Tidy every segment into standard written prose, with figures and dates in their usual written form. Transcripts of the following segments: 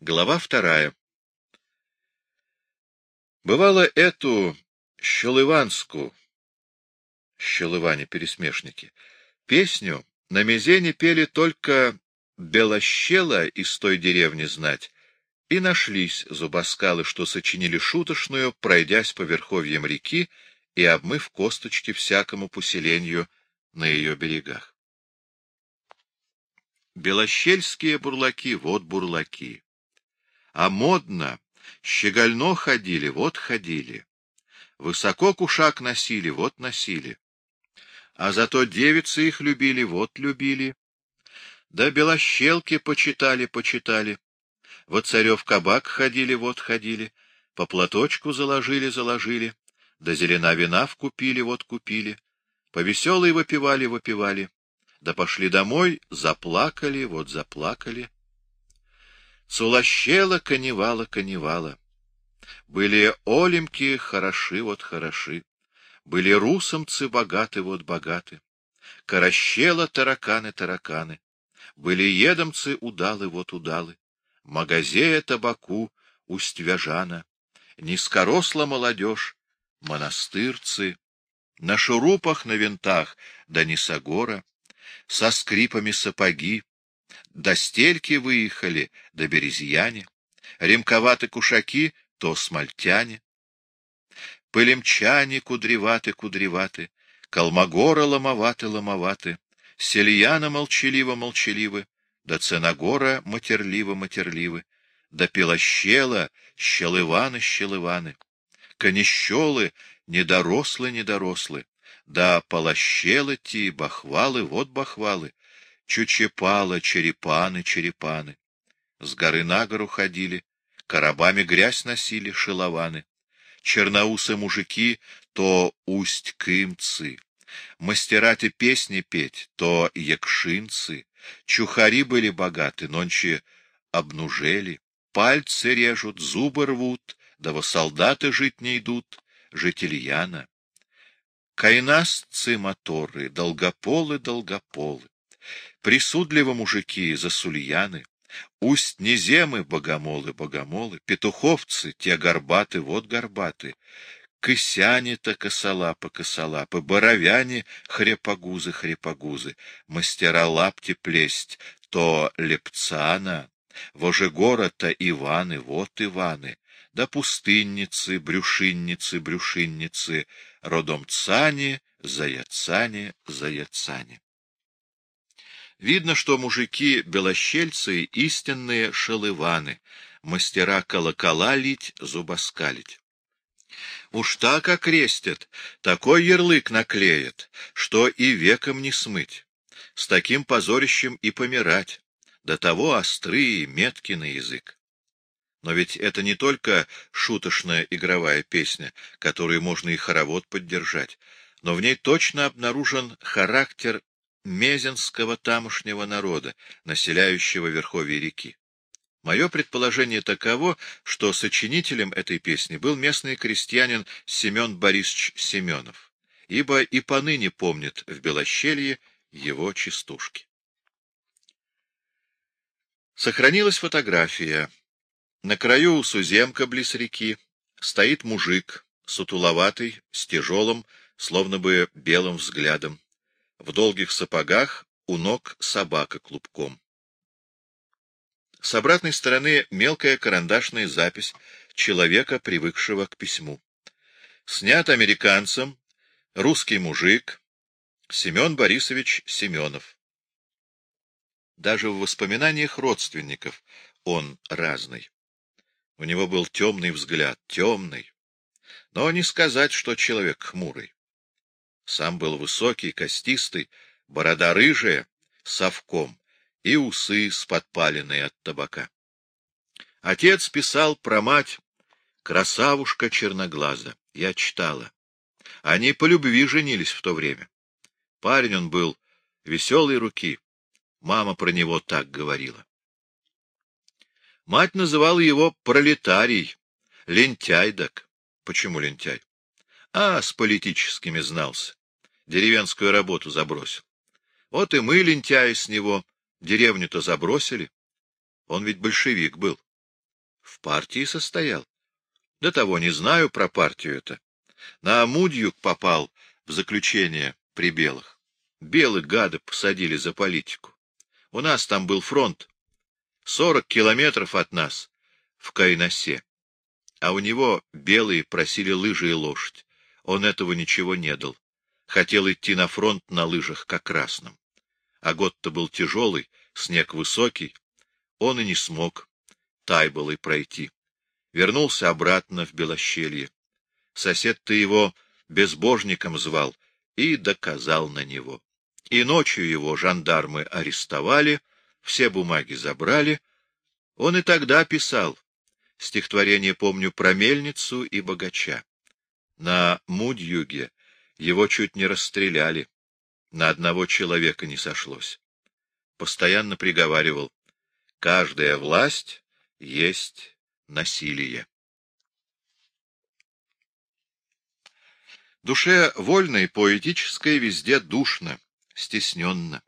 Глава 2. Бывало эту щелыванскую, щелыване-пересмешники, песню на мезене пели только белощела из той деревни знать, и нашлись зубоскалы, что сочинили шуточную, пройдясь по верховьям реки и обмыв косточки всякому поселению на ее берегах. Белощельские бурлаки, вот бурлаки. А модно, щегольно ходили, вот ходили. Высоко кушак носили, вот носили. А зато девицы их любили, вот любили. Да белощелки почитали, почитали. Во царев кабак ходили, вот ходили. По платочку заложили, заложили. Да зелена вина вкупили, вот купили. По веселой выпивали, выпивали. Да пошли домой, заплакали, вот заплакали. Цулощела коневала, коневала. Были олимки хороши, вот хороши. Были русомцы богаты, вот богаты. Корощела тараканы, тараканы. Были едомцы удалы, вот удалы. Магазея табаку, усть-вяжана. Низкоросла молодежь, монастырцы. На шурупах, на винтах, да нисогора. Со скрипами сапоги. До стельки выехали, до березьяне. Ремковаты кушаки, то смольтяне. Пылемчане кудреваты, кудреваты. Калмогора ломоваты, ломоваты. Сельяна молчаливо, молчаливы. Да Ценогора матерливо, матерливы. Да Пилощела, щелываны, щелываны. Конещелы, недорослы, недорослы. Да Полощелы ти, бахвалы, вот бахвалы. Чучепала, черепаны, черепаны. С горы на гору ходили, коробами грязь носили, шелованы. Черноусы мужики, то усть-кымцы. Мастера-то песни петь, то якшинцы. Чухари были богаты, нонче обнужели. Пальцы режут, зубы рвут, да во солдаты жить не идут, житильяна. Кайнасцы моторы, долгополы, долгополы. Присудливо мужики, засульяны. Усть-неземы, богомолы, богомолы. Петуховцы, те горбаты, вот горбаты. Кысяне-то косолапы, косолапы. Боровяне, хрепогузы, хрепогузы. Мастера лапти плесть, то лепцана. Вожегора-то Иваны, вот Иваны. Да пустынницы, брюшинницы, брюшинницы. Родомцане, заяцане, заяцане. Видно, что мужики-белощельцы — истинные шелываны, мастера колокола лить, зубоскалить. Уж так окрестят, такой ярлык наклеят, что и веком не смыть. С таким позорищем и помирать, до того острый и меткий на язык. Но ведь это не только шуточная игровая песня, которую можно и хоровод поддержать, но в ней точно обнаружен характер мезенского тамошнего народа, населяющего верховье реки. Мое предположение таково, что сочинителем этой песни был местный крестьянин Семен Борисович Семенов, ибо и поныне помнит в Белощелье его частушки. Сохранилась фотография. На краю суземка близ реки стоит мужик, сутуловатый, с тяжелым, словно бы белым взглядом. В долгих сапогах у ног собака клубком. С обратной стороны мелкая карандашная запись человека, привыкшего к письму. Снят американцем, русский мужик, Семен Борисович Семенов. Даже в воспоминаниях родственников он разный. У него был темный взгляд, темный, но не сказать, что человек хмурый. Сам был высокий, костистый, борода рыжая, совком, и усы с подпаленной от табака. Отец писал про мать красавушка черноглаза. Я читала. Они по любви женились в то время. Парень он был веселой руки. Мама про него так говорила. Мать называла его пролетарий, лентяйдак. Почему лентяй? С политическими знался. Деревенскую работу забросил. Вот и мы, лентяи, с него, деревню-то забросили. Он ведь большевик был. В партии состоял. До того не знаю про партию-то. На Амудью попал в заключение при белых. Белых гады посадили за политику. У нас там был фронт. 40 километров от нас, в Кайнасе. А у него белые просили лыжи и лошадь. Он этого ничего не дал. Хотел идти на фронт на лыжах, как красным. А год-то был тяжелый, снег высокий. Он и не смог Тайболой пройти. Вернулся обратно в Белощелье. Сосед-то его безбожником звал и доказал на него. И ночью его жандармы арестовали, все бумаги забрали. Он и тогда писал. Стихотворение помню про мельницу и богача. На Мудьюге его чуть не расстреляли. На одного человека не сошлось. Постоянно приговаривал: каждая власть есть насилие. Душе вольной, поэтической везде душно, стесненно.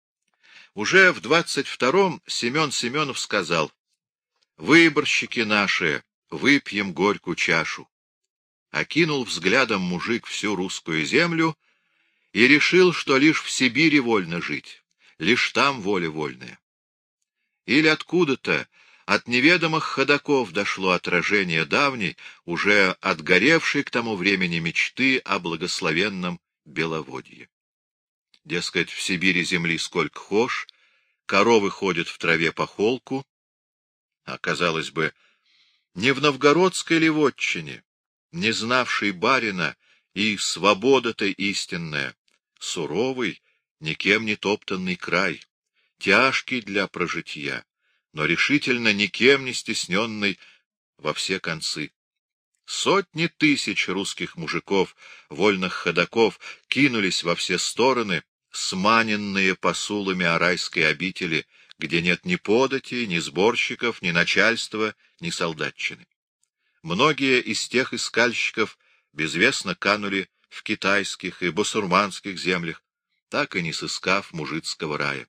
Уже в 22-м Семен Семенов сказал: «Выборщики наши, выпьем горькую чашу». Окинул взглядом мужик всю русскую землю и решил, что лишь в Сибири вольно жить, лишь там воля вольная. Или откуда-то от неведомых ходоков дошло отражение давней, уже отгоревшей к тому времени мечты о благословенном Беловодье. Дескать, в Сибири земли сколько хошь, коровы ходят в траве по холку, а, казалось бы, не в новгородской ли вотчине, не знавший барина, и свобода-то истинная, суровый, никем не топтанный край, тяжкий для прожития, но решительно никем не стесненный во все концы. Сотни тысяч русских мужиков, вольных ходоков, кинулись во все стороны, сманенные посулами арайской обители, где нет ни подати, ни сборщиков, ни начальства, ни солдатчины. Многие из тех искальщиков безвестно канули в китайских и басурманских землях, так и не сыскав мужицкого рая.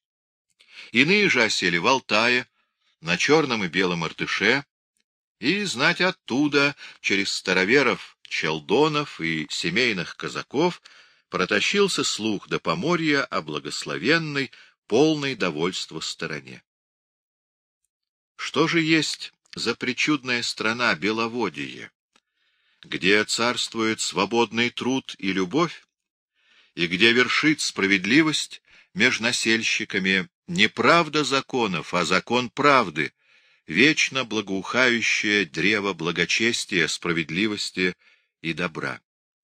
Иные же осели в Алтае, на Черном и Белом Иртыше, и знать оттуда, через староверов, челдонов и семейных казаков, протащился слух до Поморья о благословенной, полной довольства стороне. Что же есть за причудная страна Беловодье, где царствует свободный труд и любовь, и где вершит справедливость между насельщиками не правда законов, а закон правды, вечно благоухающее древо благочестия, справедливости и добра.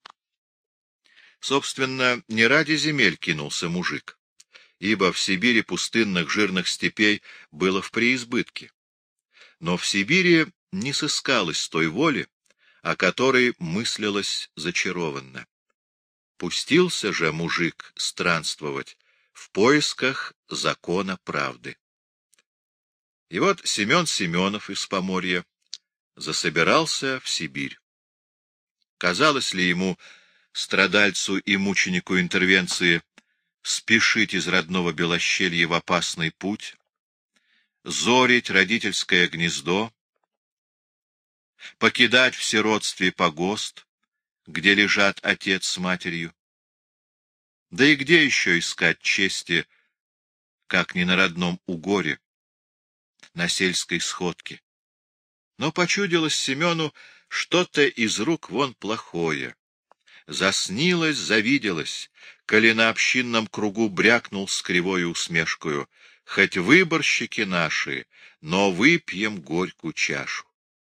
Собственно, не ради земель кинулся мужик, ибо в Сибири пустынных жирных степей было в преизбытке. Но в Сибири не сыскалось той воли, о которой мыслилось зачарованно. Пустился же мужик странствовать в поисках закона правды. И вот Семен Семенов из Поморья засобирался в Сибирь. Казалось ли ему, страдальцу и мученику интервенции, спешить из родного Белощелья в опасный путь, зорить родительское гнездо, покидать в сиротстве погост, где лежат отец с матерью? Да и где еще искать чести, как не на родном Угоре, на сельской сходке? Но почудилось Семену что-то из рук вон плохое. Заснилось, завиделось, коли на общинном кругу брякнул с кривою усмешкою: хоть выборщики наши, но выпьем горькую чашу.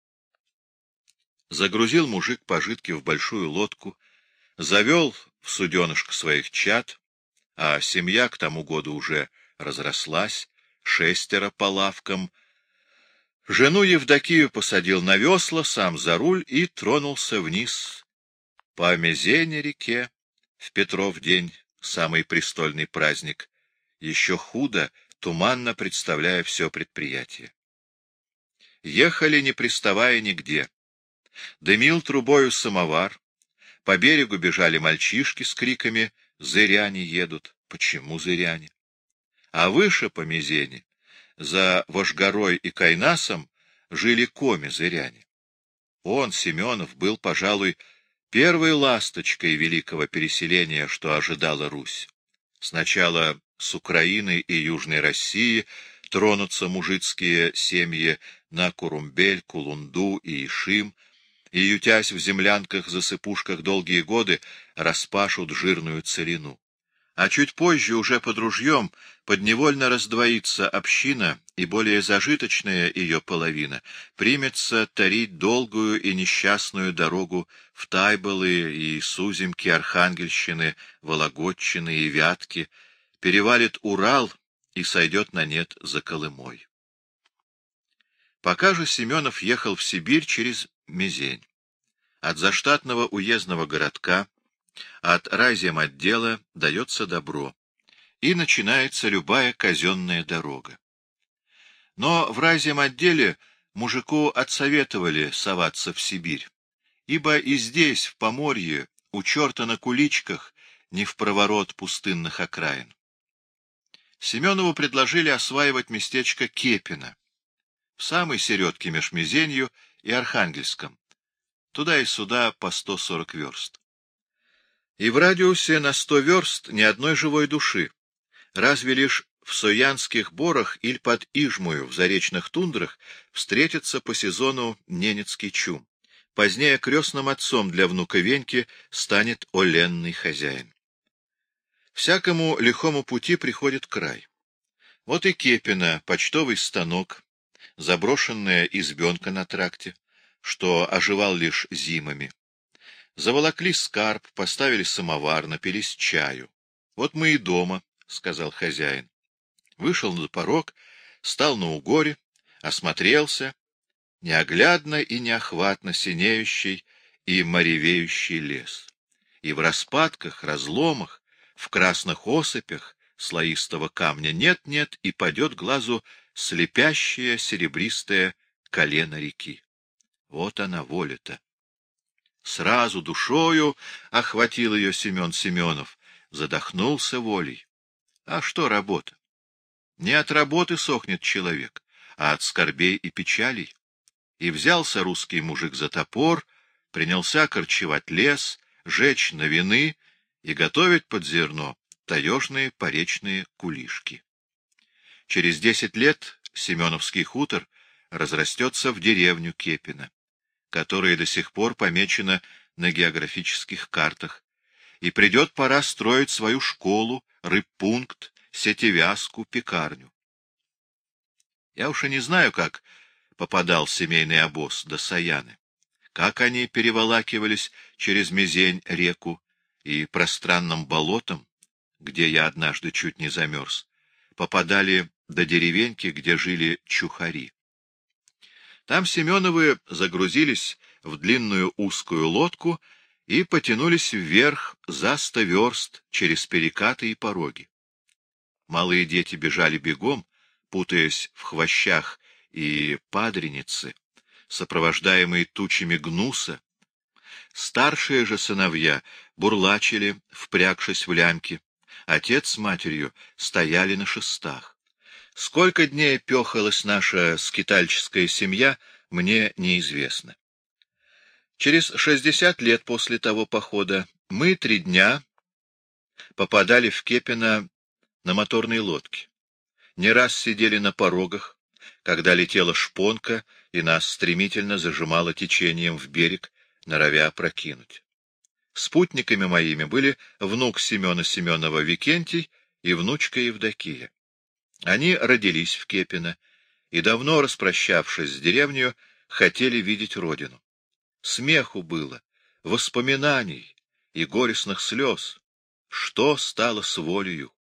Загрузил мужик пожитки в большую лодку, завел в суденышко своих чад, а семья к тому году уже разрослась, 6 по лавкам. Жену Евдокию посадил на весла, сам за руль и тронулся вниз по Мезене-реке в Петров день, самый престольный праздник, еще худо, туманно представляя все предприятие. Ехали, не приставая нигде. Дымил трубою самовар, по берегу бежали мальчишки с криками: «Зыряне едут!» Почему зыряне? А выше по Мезене, за Вошгорой и Кайнасом, жили коми-зыряне. Он, Семенов, был, пожалуй, первой ласточкой великого переселения, что ожидала Русь. Сначала с Украины и Южной России тронутся мужицкие семьи на Курумбель, Кулунду и Ишим, и, ютясь в землянках-засыпушках долгие годы, распашут жирную целину. А чуть позже, уже под ружьем, подневольно раздвоится община, и более зажиточная ее половина примется тарить долгую и несчастную дорогу в Тайболы и Суземки, Архангельщины, Вологодчины и Вятки, перевалит Урал и сойдет на нет за Колымой. Пока же Семенов ехал в Сибирь через Мезень. От заштатного уездного городка, от райземотдела дается добро, и начинается любая казенная дорога. Но в райземотделе мужику отсоветовали соваться в Сибирь, ибо и здесь, в Поморье, у черта на куличках, не в проворот пустынных окраин. Семенову предложили осваивать местечко Кепино, в самой середке меж Мезенью и Архангельском, туда и сюда по 140 верст. И в радиусе на 100 верст ни одной живой души, разве лишь в Соянских борах или под Ижмую в заречных тундрах встретится по сезону ненецкий чум. Позднее крестным отцом для внука Веньки станет оленный хозяин. Всякому лихому пути приходит край. Вот и Кепино, почтовый станок, заброшенная избенка на тракте, что оживал лишь зимами. Заволокли скарб, поставили самовар, напились чаю. Вот мы и дома, — сказал хозяин. Вышел на порог, стал на угоре, осмотрелся, неоглядно и неохватно синеющий и моревеющий лес. И в распадках, разломах, в красных осыпях слоистого камня нет-нет, и падет глазу слепящее серебристое колено реки. Вот она, воля-то. Сразу душою охватил ее Семен Семенов, задохнулся волей. А что работа? Не от работы сохнет человек, а от скорбей и печалей. И взялся русский мужик за топор, принялся корчевать лес, жечь новины и готовить под зерно таежные поречные кулишки. Через 10 лет Семеновский хутор разрастется в деревню Кепино, которая до сих пор помечена на географических картах, и придет пора строить свою школу, рыбпункт, сетевязку, пекарню. Я уж и не знаю, как попадал семейный обоз до Саяны, как они переволакивались через Мезень реку и пространным болотом, где я однажды чуть не замерз, попадали до деревеньки, где жили чухари. Там Семеновы загрузились в длинную узкую лодку и потянулись вверх за 100 верст через перекаты и пороги. Малые дети бежали бегом, путаясь в хвощах и падренице, сопровождаемые тучами гнуса. Старшие же сыновья бурлачили, впрягшись в лямки. Отец с матерью стояли на шестах. Сколько дней пехалась наша скитальческая семья, мне неизвестно. Через 60 лет после того похода мы 3 дня попадали в Кепино на моторной лодке. Не раз сидели на порогах, когда летела шпонка, и нас стремительно зажимало течением в берег, норовя опрокинуть. Спутниками моими были внук Семена Семенова Викентий и внучка Евдокия. Они родились в Кепино и, давно распрощавшись с деревней, хотели видеть родину. Смеху было, воспоминаний и горестных слез. Что стало с волею?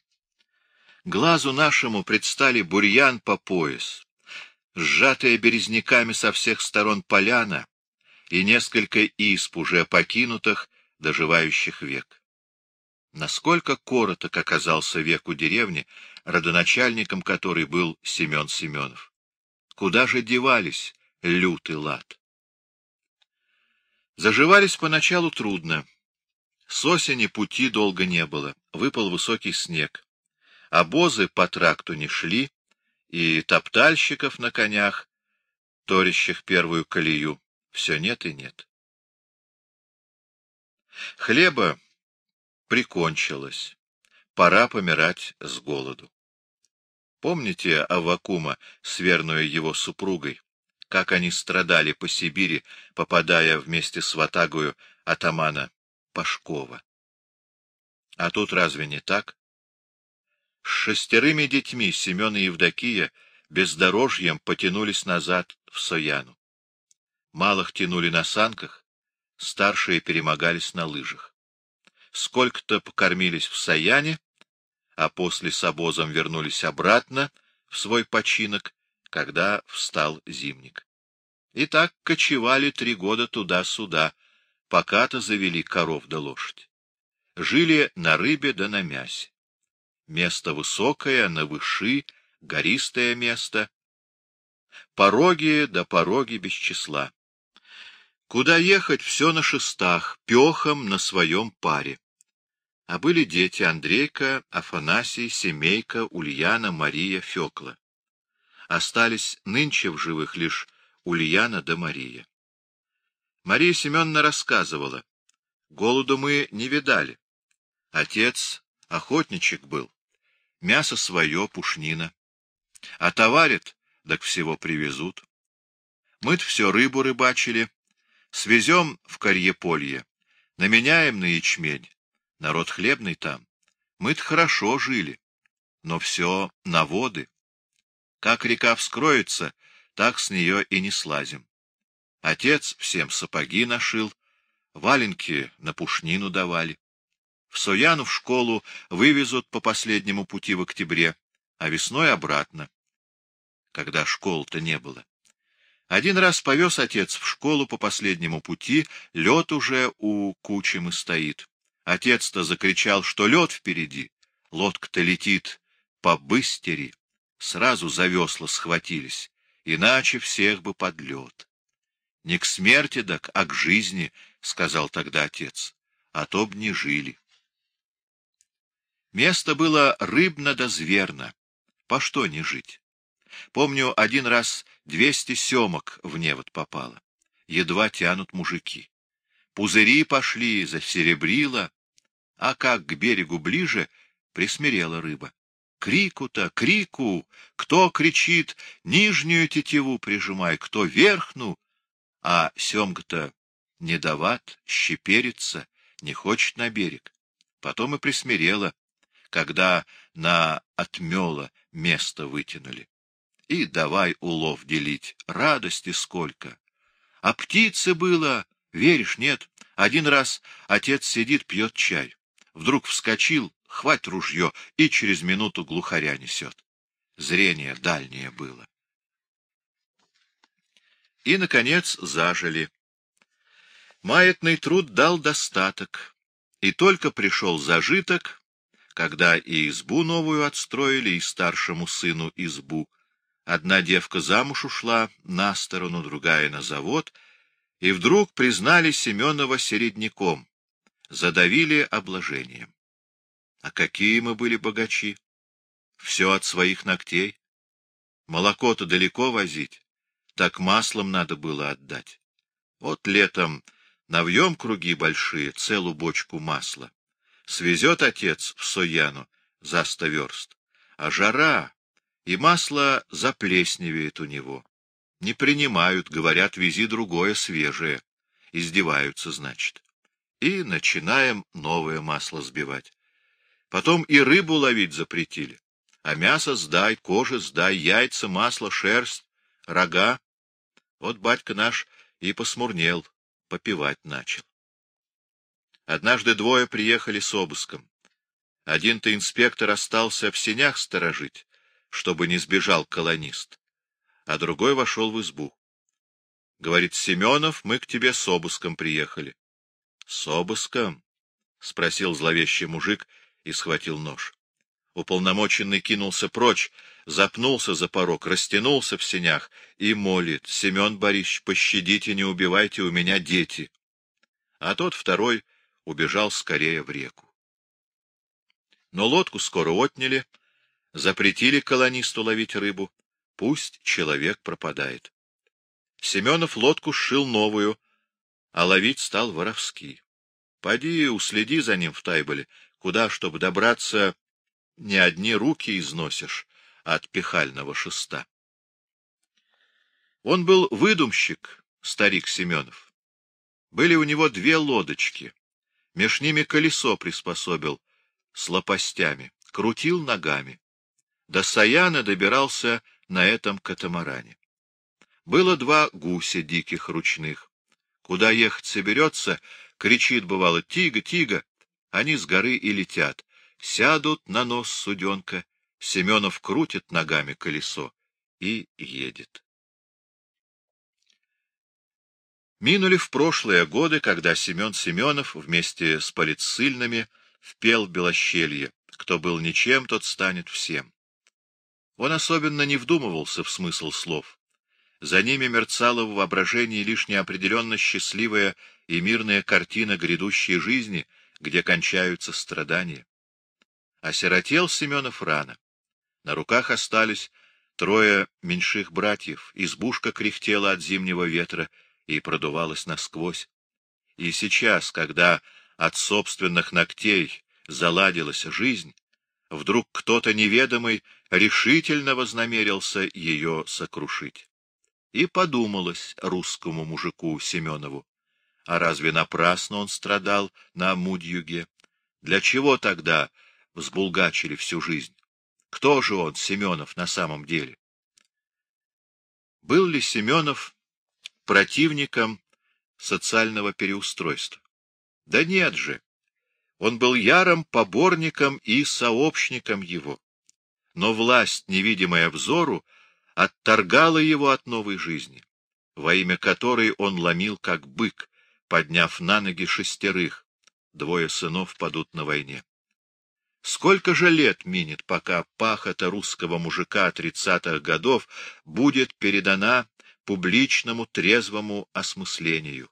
Глазу нашему предстали бурьян по пояс, сжатая березняками со всех сторон поляна и несколько исп, уже покинутых, доживающих век. Насколько короток оказался век у деревни, родоначальником которой был Семен Семенов. Куда же девались лютый лад? Заживались поначалу трудно. С осени пути долго не было, выпал высокий снег. Обозы по тракту не шли, и топтальщиков на конях торящих первую колею, все нет и нет. Хлеба прикончилось, пора помирать с голоду. Помните Аввакума с верною его супругой, как они страдали по Сибири, попадая вместе с ватагою атамана Пашкова? А тут разве не так? С 6 детьми Семен и Евдокия бездорожьем потянулись назад в Сояну. Малых тянули на санках, старшие перемогались на лыжах. Сколько-то покормились в Сояне, а после с обозом вернулись обратно в свой починок, когда встал зимник. И так кочевали 3 года туда-сюда, пока-то завели коров да лошадь. Жили на рыбе да на мясе. Место высокое, на выши, гористое место. Пороги да пороги без числа. Куда ехать, все на шестах, пехом на своем паре. А были дети: Андрейка, Афанасий, Семейка, Ульяна, Мария, Фёкла. Остались нынче в живых лишь Ульяна да Мария. Мария Семеновна рассказывала: голоду мы не видали. Отец охотничек был, мясо свое, пушнина. А товарит, так всего привезут. Мы-то все рыбу рыбачили, свезем в Карьеполье, наменяем на ячмень. Народ хлебный там. Мы-то хорошо жили, но все на воды. Как река вскроется, так с нее и не слазим. Отец всем сапоги нашил, валенки на пушнину давали. В Сояну в школу вывезут по последнему пути в октябре, а весной обратно, когда школ-то не было. Один раз повез отец в школу по последнему пути, лед уже у Кучемы стоит. Отец-то закричал, что лед впереди, лодка-то летит по быстери. Сразу за весла схватились, иначе всех бы под лед. — Не к смерти, так, а к жизни, — сказал тогда отец, — а то б не жили. Место было рыбно да зверно, по что не жить? Помню, один раз 200 семок в невод попало. Едва тянут мужики. Пузыри пошли, засеребрило, а как к берегу ближе, присмирела рыба. Крику-то, крику! Кто кричит, нижнюю тетиву прижимай, кто верхну, а семга-то не дават, щеперится, не хочет на берег. Потом и присмирела, когда на отмела место вытянули. И давай улов делить, радости сколько! А птицы было, веришь, нет? Один раз отец сидит, пьет чай. Вдруг вскочил, хвать ружье, и через минуту глухаря несет. Зрение дальнее было. И, наконец, зажили. Маятный труд дал достаток, и только пришел зажиток, когда и избу новую отстроили, и старшему сыну избу. Одна девка замуж ушла на сторону, другая на завод, и вдруг признали Семенова середняком, задавили обложением. А какие мы были богачи! Все от своих ногтей. Молоко-то далеко возить, так маслом надо было отдать. Вот летом навьем круги большие, целую бочку масла. Свезет отец в Сояну за 100 верст, а жара, и масло заплесневеет у него. Не принимают, говорят, вези другое, свежее. Издеваются, значит. И начинаем новое масло сбивать. Потом и рыбу ловить запретили. А мясо сдай, кожа сдай, яйца, масло, шерсть, рога. Вот батька наш и посмурнел, попивать начал. Однажды 2 приехали с обыском. Один-то инспектор остался в сенях сторожить, чтобы не сбежал колонист, а другой вошел в избу. Говорит: Семенов, мы к тебе с обыском приехали. — С обыском? — спросил зловещий мужик и схватил нож. Уполномоченный кинулся прочь, запнулся за порог, растянулся в сенях и молит: — Семен Борисович, пощадите, не убивайте, у меня дети. А тот второй убежал скорее в реку. Но лодку скоро отняли, запретили колонисту ловить рыбу. Пусть человек пропадает. Семенов лодку сшил новую, а ловить стал воровски. Поди, уследи за ним в Тайболе, куда, чтобы добраться, не одни руки износишь от пехального шеста. Он был выдумщик, старик Семенов. Были у него 2 лодочки, меж ними колесо приспособил с лопастями, крутил ногами. До Саяна добирался на этом катамаране. Было 2 гуся диких ручных. Куда ехать соберется, кричит, бывало, «Тига, тига!» Они с горы и летят. Сядут на нос суденка, Семенов крутит ногами колесо и едет. Минули в прошлые годы, когда Семен Семенов вместе с полицильными впел в Белощелье: кто был ничем, тот станет всем. Он особенно не вдумывался в смысл слов. За ними мерцала в воображении лишь неопределенно счастливая и мирная картина грядущей жизни, где кончаются страдания. Осиротел Семенов рано. На руках остались 3 меньших братьев, избушка кряхтела от зимнего ветра и продувалась насквозь. И сейчас, когда от собственных ногтей заладилась жизнь, вдруг кто-то неведомый решительно вознамерился ее сокрушить. И подумалось русскому мужику Семенову: а разве напрасно он страдал на Амуд-юге? Для чего тогда взбулгачили всю жизнь? Кто же он, Семенов, на самом деле? Был ли Семенов противником социального переустройства? Да нет же! Он был ярым поборником и сообщником его. Но власть, невидимая взору, отторгала его от новой жизни, во имя которой он ломил как бык, подняв на ноги 6, 2 сынов падут на войне. Сколько же лет минет, пока пахота русского мужика 30-х годов будет передана публичному трезвому осмыслению?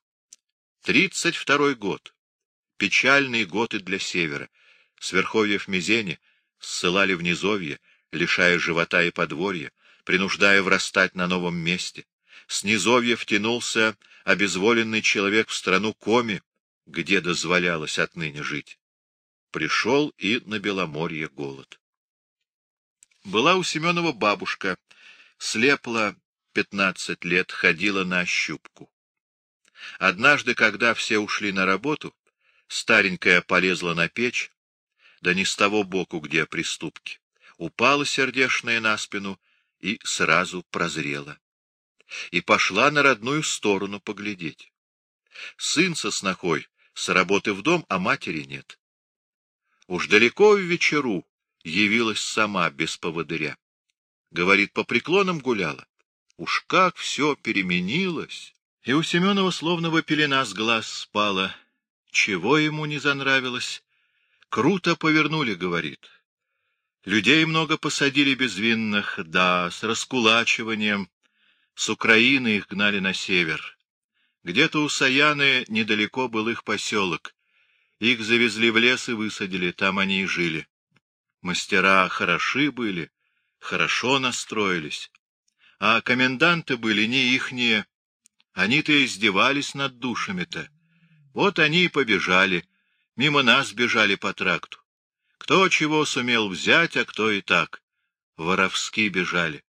32-й год. Печальный год и для Севера. С верховьев Мезени ссылали в низовье, лишая живота и подворья, принуждая врастать на новом месте. С низовьев тянулся обезволенный человек в страну Коми, где дозволялось отныне жить. Пришел и на Беломорье голод. Была у Семенова бабушка, слепла 15 лет, ходила на ощупку. Однажды, когда все ушли на работу, старенькая полезла на печь, да не с того боку, где приступки. Упала сердешная на спину и сразу прозрела. И пошла на родную сторону поглядеть. Сын со снохой с работы в дом, а матери нет. Уж далеко в вечеру явилась сама без поводыря. Говорит, по преклонам гуляла. Уж как все переменилось! И у Семенова словно пелена с глаз спала. Чего ему не занравилось? Круто повернули, говорит. Людей много посадили безвинных, да, с раскулачиванием. С Украины их гнали на север. Где-то у Саяны недалеко был их поселок. Их завезли в лес и высадили, там они и жили. Мастера хороши были, хорошо настроились. А коменданты были не ихние. Они-то издевались над душами-то. Вот они и побежали, мимо нас бежали по тракту. Кто чего сумел взять, а кто и так. Воровски бежали.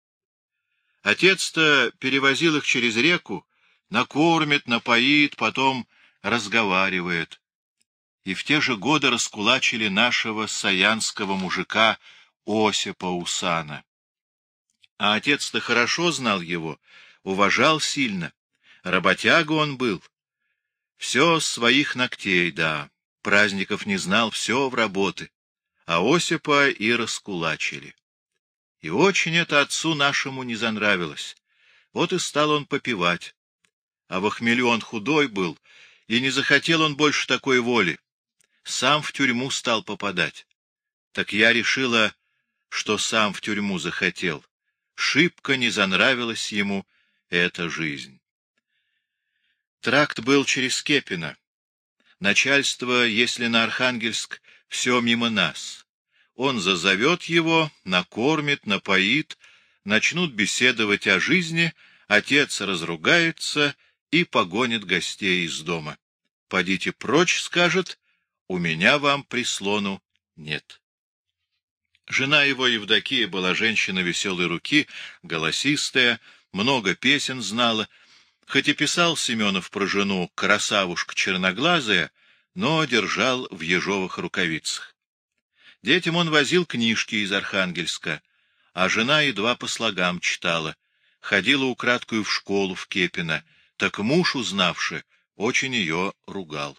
Отец-то перевозил их через реку, накормит, напоит, потом разговаривает. И в те же годы раскулачили нашего саянского мужика Осипа Усана. А отец-то хорошо знал его, уважал сильно. Работяга он был. Все с своих ногтей, да. Праздников не знал, все в работы. А Осипа и раскулачили. И очень это отцу нашему не занравилось. Вот и стал он попивать. А в хмелю он худой был, и не захотел он больше такой воли. Сам в тюрьму стал попадать. Так я решила, что сам в тюрьму захотел. Шибко не занравилась ему эта жизнь. Тракт был через Кепино. Начальство, если на Архангельск, все мимо нас. Он зазовет его, накормит, напоит, начнут беседовать о жизни, Отец разругается и погонит гостей из дома. «Подите прочь», — скажет, — «у меня вам прислону нет». Жена его, Евдокия, была женщина веселой руки, голосистая, много песен знала. Хоть и писал Семенов про жену красавушка черноглазая, но держал в ежовых рукавицах. Детям он возил книжки из Архангельска, а жена едва по слогам читала. Ходила украдкою в школу в Кепино, так муж, узнавши, очень ее ругал.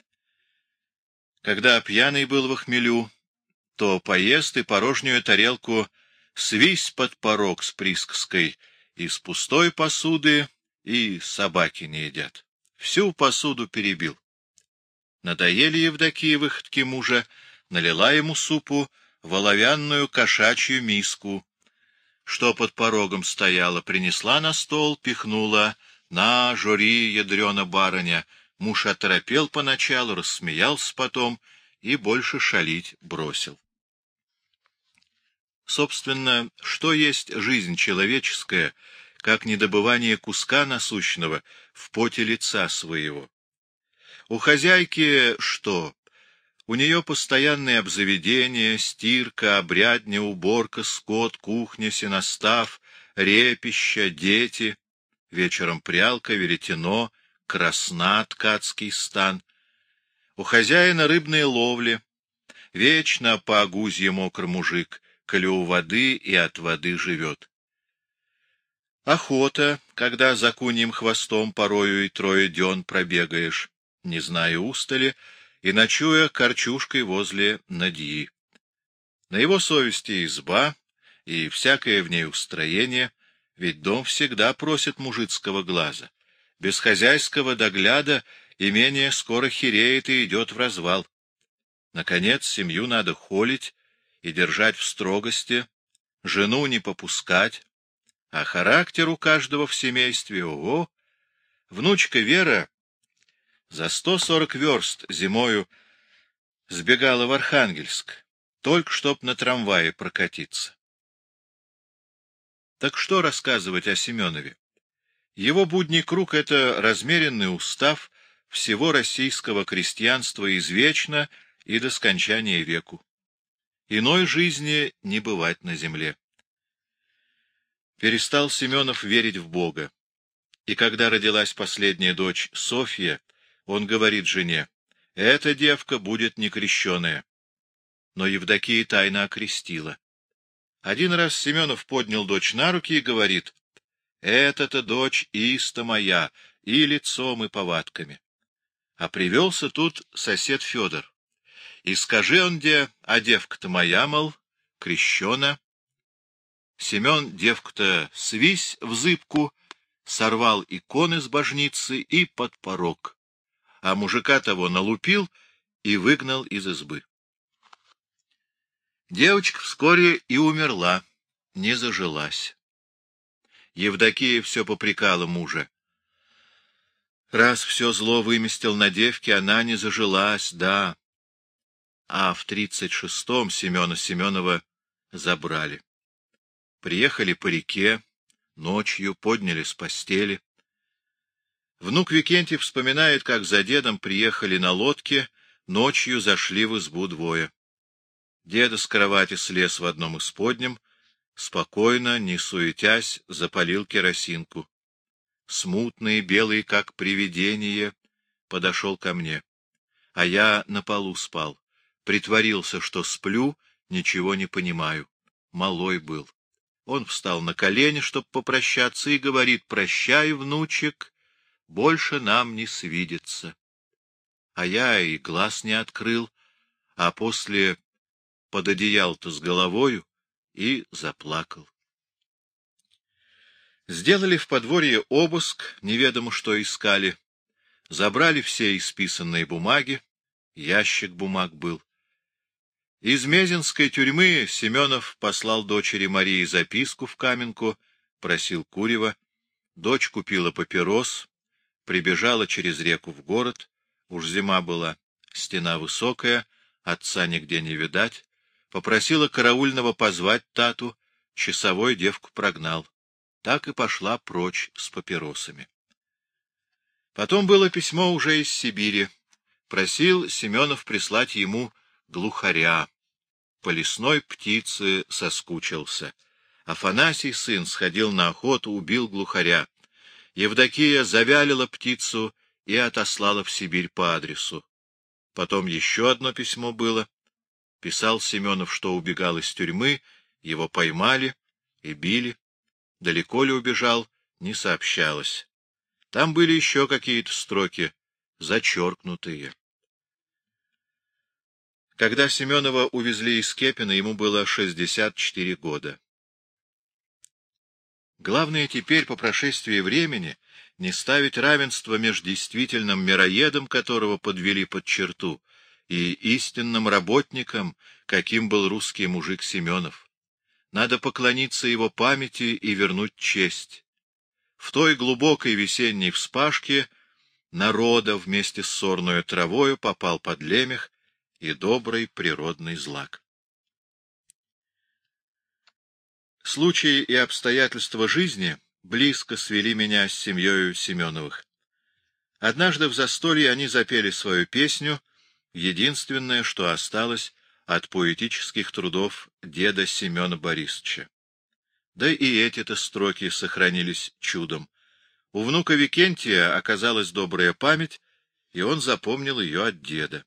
Когда пьяный был во хмелю, то поест и порожнюю тарелку свись под порог с присказкой: из пустой посуды и собаки не едят. Всю посуду перебил. Надоели Евдокии выходки мужа, налила ему супу в оловянную кошачью миску, что под порогом стояла, принесла на стол, пихнула: «На, жури, ядрена барыня!» Муж оторопел поначалу, рассмеялся потом и больше шалить бросил. Собственно, что есть жизнь человеческая, как недобывание куска насущного в поте лица своего? У хозяйки что? У нее постоянные обзаведения, стирка, обрядня, уборка, скот, кухня, сеностав, репища, дети, вечером прялка, веретено, красна, ткацкий стан. У хозяина рыбные ловли, вечно по огузье мокр мужик, коли у воды и от воды живет. Охота, когда за куньим хвостом порою и трое дён пробегаешь, не зная устали, и ночуя корчушкой возле надьи. На его совести изба и всякое в ней устроение, ведь дом всегда просит мужицкого глаза. Без хозяйского догляда имение скоро хереет и идет в развал. Наконец, семью надо холить и держать в строгости, жену не попускать, а характер у каждого в семействе, ого! Внучка Вера за 140 верст зимою сбегала в Архангельск, только чтоб на трамвае прокатиться. Так что рассказывать о Семенове? Его будний круг — это размеренный устав всего российского крестьянства извечно и до скончания веку. Иной жизни не бывать на земле. Перестал Семенов верить в Бога. И когда родилась последняя дочь Софья, он говорит жене: «Эта девка будет некрещеная». Но Евдокия тайно окрестила. Один раз Семенов поднял дочь на руки и говорит: «Это-то дочь иста моя, и лицом, и повадками». А привелся тут сосед Федор. И скажи он где: «А девка-то моя, мол, крещена». Семен девку-то свись в зыбку, сорвал иконы с божницы и под порог, а мужика того налупил и выгнал из избы. Девочка вскоре и умерла, не зажилась. Евдокия все попрекала мужа. Раз все зло выместил на девке, она не зажилась, да. А в 36-м Семена Семенова забрали. Приехали по реке, ночью подняли с постели. Внук Викентий вспоминает, как за дедом приехали на лодке, ночью зашли в избу двое. Деда с кровати слез в одном из подням, спокойно, не суетясь, запалил керосинку. Смутный, белый, как привидение, подошел ко мне. А я на полу спал. Притворился, что сплю, ничего не понимаю. Малой был. Он встал на колени, чтоб попрощаться, и говорит: «Прощай, внучек, больше нам не свидится». А я и глаз не открыл, а после под одеял-то с головою и заплакал. Сделали в подворье обыск, неведомо что искали. Забрали все исписанные бумаги, ящик бумаг был. Из Мезенской тюрьмы Семенов послал дочери Марии записку в Каменку, просил курева. Дочь купила папирос, прибежала через реку в город, уж зима была, стена высокая, отца нигде не видать, попросила караульного позвать Тату, часовой девку прогнал. так и пошла прочь с папиросами. Потом было письмо уже из Сибири. Просил Семенов прислать ему глухаря. По лесной птице соскучился. Афанасий, сын, сходил на охоту, убил глухаря. Евдокия завялила птицу и отослала в Сибирь по адресу. Потом еще одно письмо было. Писал Семенов, что убегал из тюрьмы, его поймали и били. Далеко ли убежал, не сообщалось. Там были еще какие-то строки, зачеркнутые. Когда Семенова увезли из Кепина, ему было 64 года. Главное теперь, по прошествии времени, не ставить равенства между действительным мироедом, которого подвели под черту, и истинным работником, каким был русский мужик Семенов. Надо поклониться его памяти и вернуть честь. В той глубокой весенней вспашке народа вместе с сорною травою попал под лемех и добрый природный злак. Случаи и обстоятельства жизни близко свели меня с семьей Семеновых. Однажды в застолье они запели свою песню, единственное, что осталось от поэтических трудов деда Семена Борисовича. Да и эти-то строки сохранились чудом. У внука Викентия оказалась добрая память, и он запомнил ее от деда.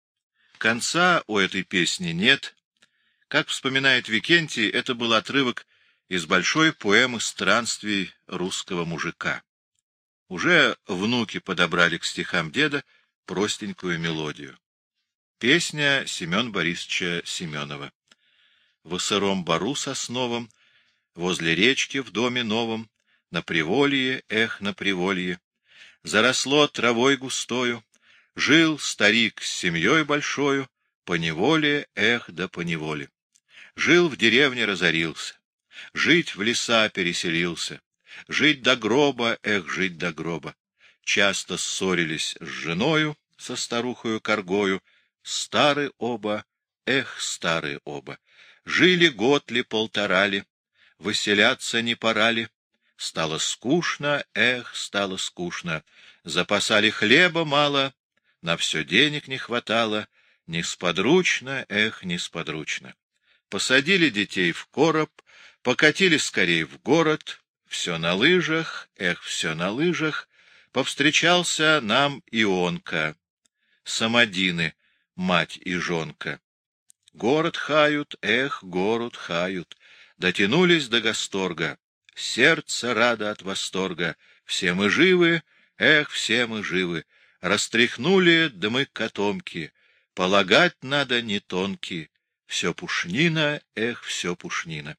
Конца у этой песни нет. Как вспоминает Викентий, это был отрывок из большой поэмы странствий русского мужика. Уже внуки подобрали к стихам деда простенькую мелодию. Песня Семена Борисовича Семенова. В сыром бору сосновом, возле речки в доме новом, на приволье, эх, на приволье, заросло травой густою, жил старик с семьей большою, поневоле, эх, да поневоле. Жил в деревне, разорился, жить в леса переселился, жить до гроба, эх, жить до гроба. Часто ссорились с женою, со старухою Коргою, стары оба, эх, стары оба. Жили год ли, полтора ли, выселяться не пора ли. Стало скучно, эх, стало скучно. Запасали хлеба мало, на все денег не хватало, несподручно, эх, несподручно. Посадили детей в короб, покатили скорей в город, все на лыжах, эх, все на лыжах. Повстречался нам Ионка, Самодины, мать и жонка. Город хают, эх, город хают. Дотянулись до Гасторга, сердце радо от восторга. Все мы живы, эх, все мы живы. Растряхнули да мы котомки, полагать надо не тонки. Все пушнина, эх, все пушнина.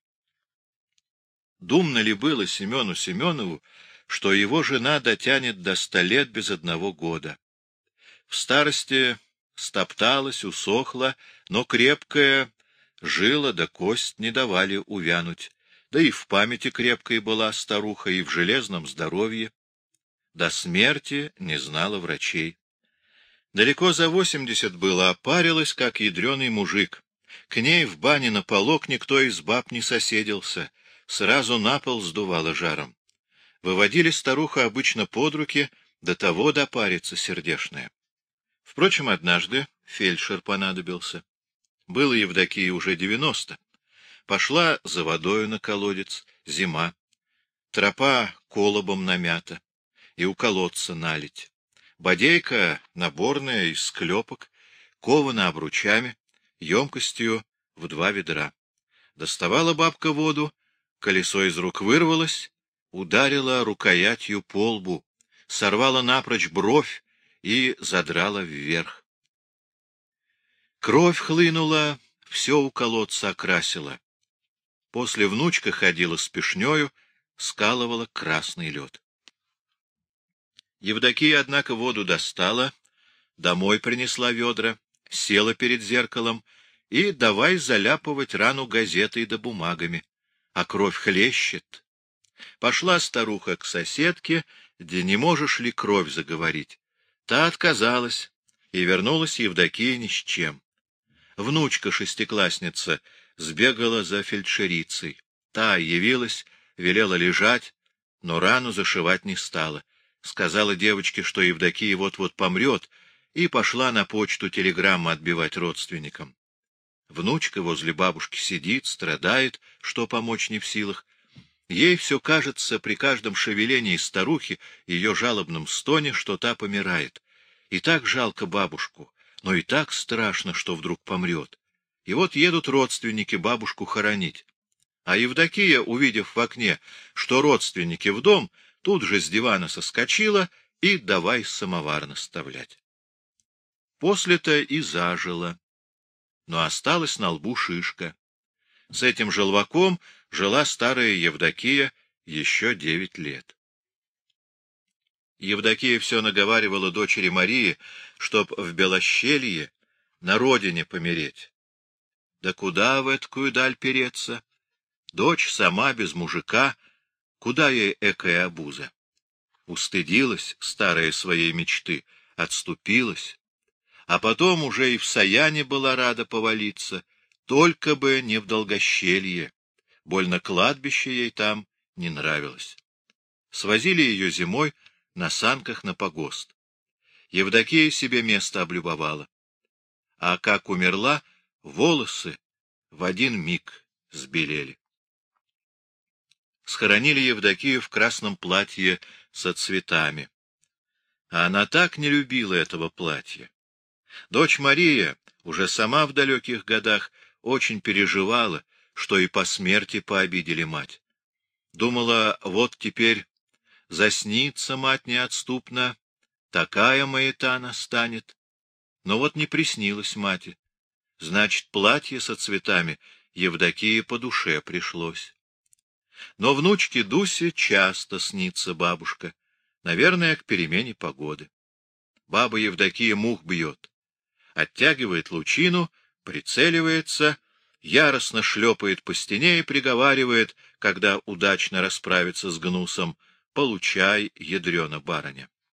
Думно ли было Семену Семенову, что его жена дотянет до 100 лет без 1 года? В старости стопталась, усохла, но крепкая, жила да кость не давали увянуть, да и в памяти крепкой была старуха, и в железном здоровье. До смерти не знала врачей. Далеко за 80 было, опарилась, как ядреный мужик. К ней в бане на полок никто из баб не соседился, сразу на пол сдувало жаром. Выводили старуху обычно под руки, до того допариться сердешная. Впрочем, однажды фельдшер понадобился. Было Евдокии уже 90. Пошла за водою на колодец, зима. Тропа колобом намята, и у колодца налить. Бодейка наборная из склепок, кована обручами, емкостью в 2 ведра. Доставала бабка воду, колесо из рук вырвалось, ударила рукоятью по лбу, сорвала напрочь бровь и задрала вверх. Кровь хлынула, все у колодца окрасила. После внучка ходила с пешнёю, скалывала красный лед. Евдокия, однако, воду достала, домой принесла ведра, села перед зеркалом и давай заляпывать рану газетой да бумагами, а кровь хлещет. Пошла старуха к соседке, да не можешь ли кровь заговорить. Та отказалась, и вернулась Евдокия ни с чем. Внучка-шестиклассница сбегала за фельдшерицей. Та явилась, велела лежать, но рану зашивать не стала. Сказала девочке, что Евдокия вот-вот помрет, и пошла на почту телеграмму отбивать родственникам. Внучка возле бабушки сидит, страдает, что помочь не в силах. Ей все кажется при каждом шевелении старухи, ее жалобном стоне, что та помирает. И так жалко бабушку, но и так страшно, что вдруг помрет. И вот едут родственники бабушку хоронить. А Евдокия, увидев в окне, что родственники в дом, тут же с дивана соскочила и давай самовар наставлять. После-то и зажила, но осталась на лбу шишка. С этим желваком жила старая Евдокия еще 9 лет. Евдокия все наговаривала дочери Марии, чтоб в Белощелье на родине помереть. Да куда в эткую даль переться? Дочь сама без мужика, куда ей экая обуза? Устыдилась старая своей мечты, отступилась, а потом уже и в Саяне была рада повалиться, только бы не в Долгощелье, больно кладбище ей там не нравилось. Свозили ее зимой на санках на погост. Евдокия себе место облюбовала. А как умерла, волосы в один миг сбелели. Схоронили Евдокию в красном платье со цветами. А она так не любила этого платья. Дочь Мария, уже сама в далеких годах, очень переживала, что и по смерти пообидели мать. Думала, вот теперь заснится мать неотступно, такая маята настанет. Но вот не приснилась мати. Значит, платье со цветами Евдокии по душе пришлось. Но внучке Дусе часто снится бабушка, наверное, к перемене погоды. Баба Евдокия мух бьет, оттягивает лучину, прицеливается, яростно шлепает по стене и приговаривает, когда удачно расправится с гнусом: «Получай, ядрена барыня».